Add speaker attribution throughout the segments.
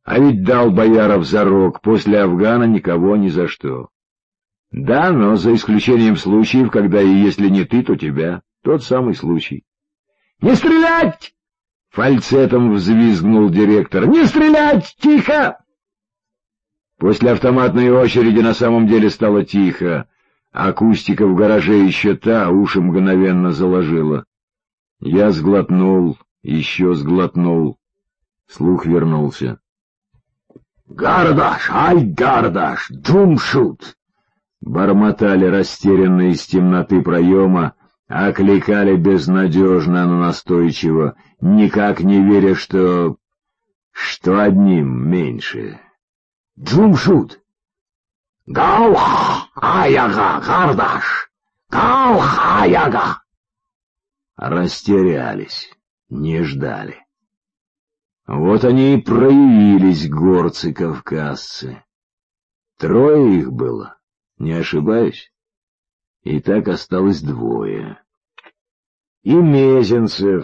Speaker 1: А ведь дал Бояров зарок: после Афгана никого ни за что. Да, но за исключением случаев, когда и если не ты, то тебя. Тот самый случай. — Не стрелять! — фальцетом взвизгнул директор. — Не стрелять! Тихо! После автоматной очереди на самом деле стало тихо. Акустика в гараже еще та, уши мгновенно заложила. Я сглотнул, еще сглотнул. Слух вернулся. — Гардаш, ай, Гардаш, Джумшут! Бормотали растерянно из темноты проема, окликали безнадежно, но настойчиво, никак не веря, что одним меньше. — Джумшут! Галх-аяга, Гардаш! Галх-аяга! Растерялись, не ждали. Вот они и проявились, горцы-кавказцы. 3 их было, не ошибаюсь? И так осталось 2. И Мезенцев.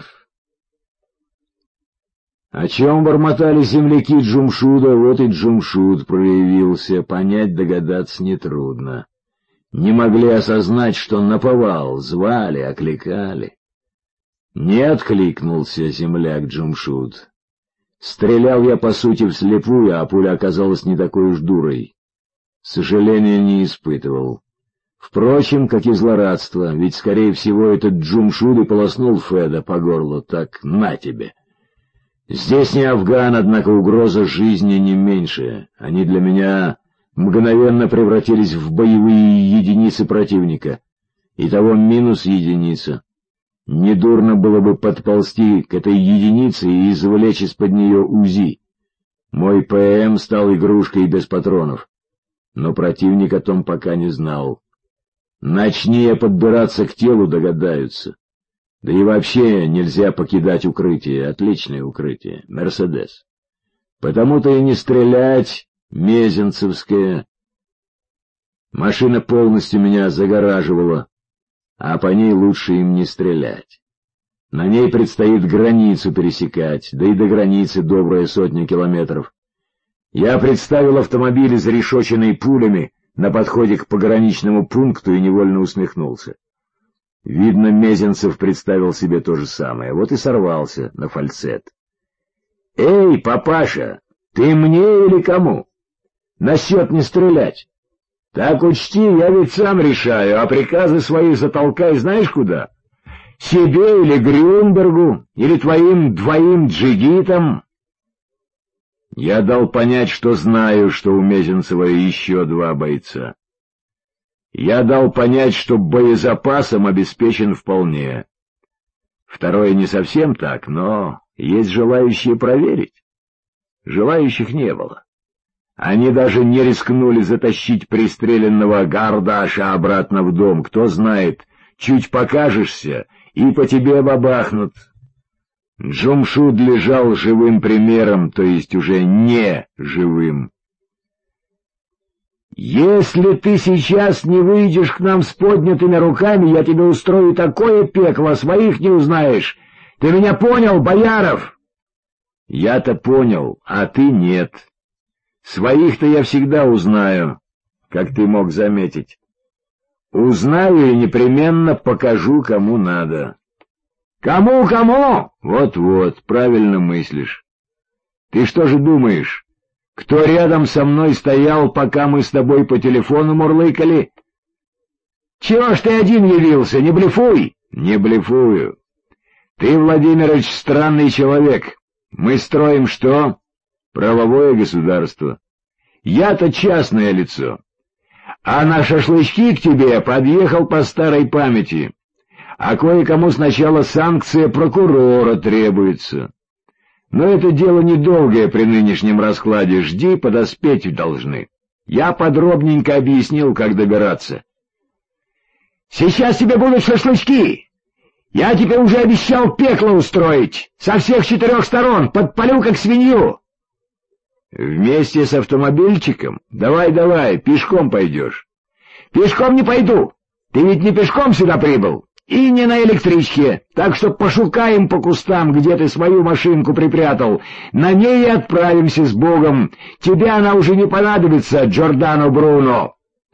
Speaker 1: О чем бормотали земляки Джумшуда, вот и Джумшуд проявился, понять, догадаться нетрудно. Не могли осознать, что наповал, звали, окликали. Не откликнулся земляк Джумшуд. Стрелял я, по сути, вслепую, а пуля оказалась не такой уж дурой. Сожаления не испытывал. Впрочем, как и злорадство, ведь, скорее всего, этот Джумшуд и полоснул Феда по горлу, так на тебе. Здесь не Афган, однако угроза жизни не меньше. Они для меня мгновенно превратились в боевые единицы противника. Итого минус единица. Недурно было бы подползти к этой единице и извлечь из-под нее УЗИ. Мой ПМ стал игрушкой без патронов. Но противник о том пока не знал. Начни я подбираться к телу, догадаются. Да и вообще нельзя покидать укрытие, отличное укрытие, Мерседес. Потому-то и не стрелять, Мезенцевская. Машина полностью меня загораживала, а по ней лучше им не стрелять. На ней предстоит границу пересекать, да и до границы добрая 100 километров. Я представил автомобиль, зарешоченный пулями, на подходе к пограничному пункту и невольно усмехнулся. Видно, Мезенцев представил себе то же самое, вот и сорвался на фальцет. — Эй, папаша, ты мне или кому? Насчет не стрелять. Так учти, я ведь сам решаю, а приказы свои затолкай знаешь куда? Себе или Грюнбергу, или твоим 2 джигитам. Я дал понять, что знаю, что у Мезенцева еще 2 бойца. Я дал понять, что боезапасом обеспечен вполне. 2 не совсем так, но есть желающие проверить. Желающих не было. Они даже не рискнули затащить пристреленного Гардаша обратно в дом. Кто знает, чуть покажешься, и по тебе бабахнут. Джумшуд лежал живым примером, то есть уже не живым. «Если ты сейчас не выйдешь к нам с поднятыми руками, я тебе устрою такое пекло, своих не узнаешь. Ты меня понял, Бояров?» «Я-то понял, а ты нет. Своих-то я всегда узнаю, как ты мог заметить. Узнаю и непременно покажу, кому надо». «Кому? Вот, правильно мыслишь. Ты что же думаешь, кто рядом со мной стоял, пока мы с тобой по телефону мурлыкали? Чего ж ты один явился, не блефуй!» «Не блефую. Ты, Владимирович, странный человек. Мы строим что? Правовое государство. Я-то частное лицо. А на шашлычки к тебе подъехал по старой памяти. А кое-кому сначала санкция прокурора требуется. Но это дело недолгое при нынешнем раскладе, жди, подоспеть должны. Я подробненько объяснил, как добираться. Сейчас тебе будут шашлычки. Я тебе уже обещал пекло устроить, со всех 4 сторон, подпалю как свинью. Вместе с автомобильчиком? Давай, пешком пойдешь. Пешком не пойду. Ты ведь не пешком сюда прибыл. И не на электричке, так что пошукаем по кустам, где ты свою машинку припрятал. На ней и отправимся с Богом. Тебе она уже не понадобится, Джордано Бруно.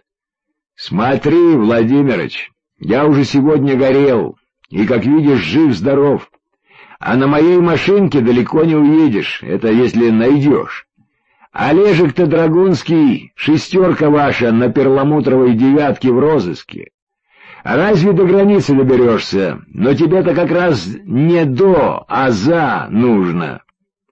Speaker 1: Смотри, Владимирыч, я уже сегодня горел, и, как видишь, жив-здоров. А на моей машинке далеко не уедешь, это если найдешь. Олежек-то Драгунский, шестерка ваша на перламутровой девятке в розыске. Разве до границы доберешься? Но тебе-то как раз не до, а за нужно.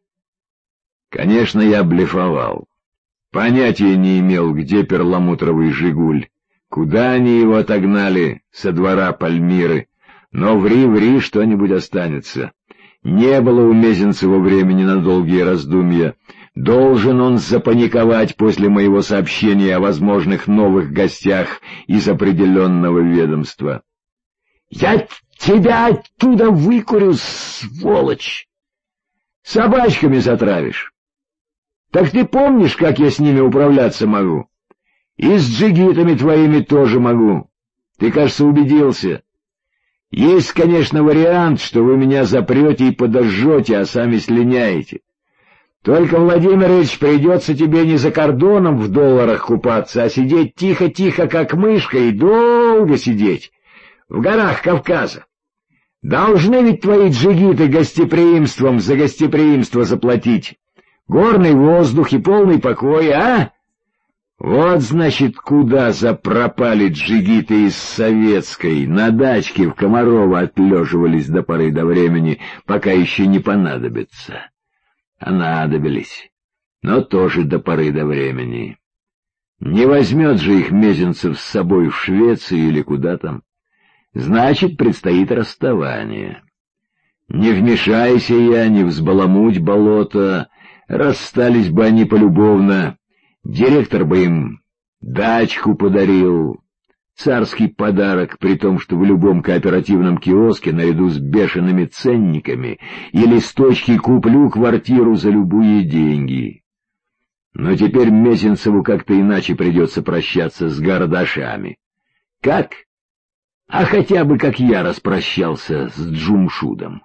Speaker 1: Конечно, я блефовал. Понятия не имел, где перламутровый «Жигуль», куда они его отогнали со двора Пальмиры. Но ври, что-нибудь останется. Не было у Мезенцева времени на долгие раздумья. Должен он запаниковать после моего сообщения о возможных новых гостях из определенного ведомства. — Я тебя оттуда выкурю, сволочь! Собачками затравишь. Так ты помнишь, как я с ними управляться могу? И с джигитами твоими тоже могу. Ты, кажется, убедился. Есть, конечно, вариант, что вы меня запрете и подожжете, а сами слиняете. Только, Владимирович, придется тебе не за кордоном в долларах купаться, а сидеть тихо-тихо, как мышка, и долго сидеть, в горах Кавказа. Должны ведь твои джигиты гостеприимством за гостеприимство заплатить. Горный воздух и полный покой, а? Вот, значит, куда запропали джигиты из Советской, на дачке в Комарово отлеживались до поры до времени, пока еще не понадобится. Понадобились, но тоже до поры до времени. Не возьмет же их Мезенцев с собой в Швецию или куда там. Значит, предстоит расставание. Не вмешайся я, не взбаламуть болото, расстались бы они полюбовно. Директор бы им дачку подарил. Царский подарок, при том, что в любом кооперативном киоске наряду с бешеными ценниками и листочки «Куплю квартиру за любые деньги». Но теперь Мезенцеву как-то иначе придется прощаться с гардашами. Как? А хотя бы как я распрощался с Джумшудом.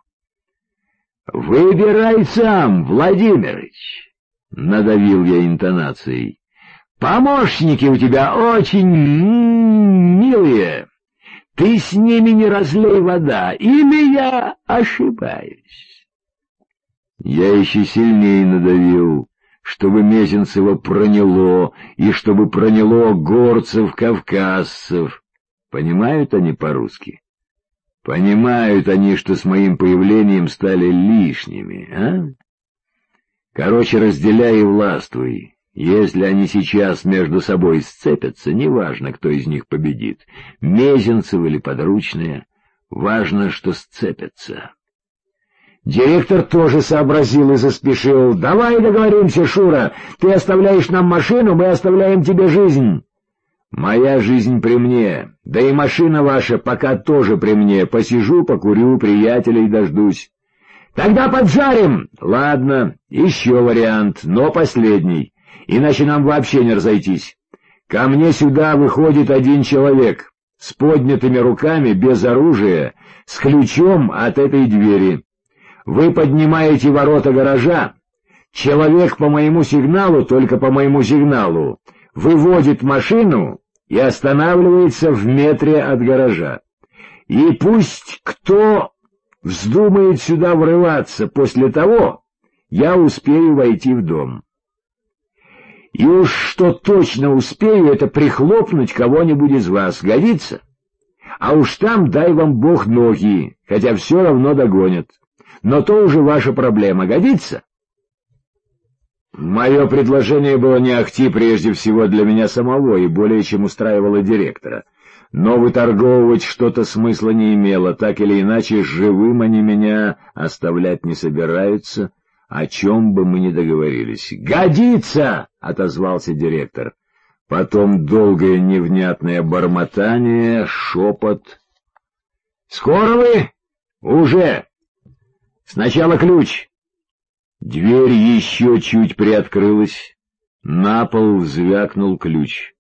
Speaker 1: «Выбирай сам, Владимирыч», — надавил я интонацией. «Помощники у тебя очень милые. Ты с ними не разлей вода, или я ошибаюсь?» Я еще сильнее надавил, чтобы Мезенцева проняло, и чтобы проняло горцев-кавказцев. Понимают они по-русски? Понимают они, что с моим появлением стали лишними, а? Короче, разделяй и властвуй. Если они сейчас между собой сцепятся, неважно, кто из них победит, Мезенцев или подручные, важно, что сцепятся. Директор тоже сообразил и заспешил. «Давай договоримся, Шура, ты оставляешь нам машину, мы оставляем тебе жизнь». «Моя жизнь при мне, да и машина ваша пока тоже при мне. Посижу, покурю, приятелей дождусь». «Тогда поджарим!» «Ладно, еще вариант, но последний, иначе нам вообще не разойтись. Ко мне сюда выходит один человек, с поднятыми руками, без оружия, с ключом от этой двери. Вы поднимаете ворота гаража, человек по моему сигналу, только по моему сигналу, выводит машину и останавливается в метре от гаража. И пусть кто вздумает сюда врываться после того, я успею войти в дом. И уж что точно успею, это прихлопнуть кого-нибудь из вас. Годится? А уж там дай вам Бог ноги, хотя все равно догонят. Но то уже ваша проблема. Годится? Мое предложение было не ахти прежде всего для меня самого и более чем устраивало директора. Но выторговывать что-то смысла не имело, так или иначе живым они меня оставлять не собираются, о чем бы мы ни договорились. «Годится!» — отозвался директор. Потом долгое невнятное бормотание, шепот. «Скоро вы?» «Уже! Сначала ключ!» Дверь еще чуть приоткрылась, на пол звякнул ключ.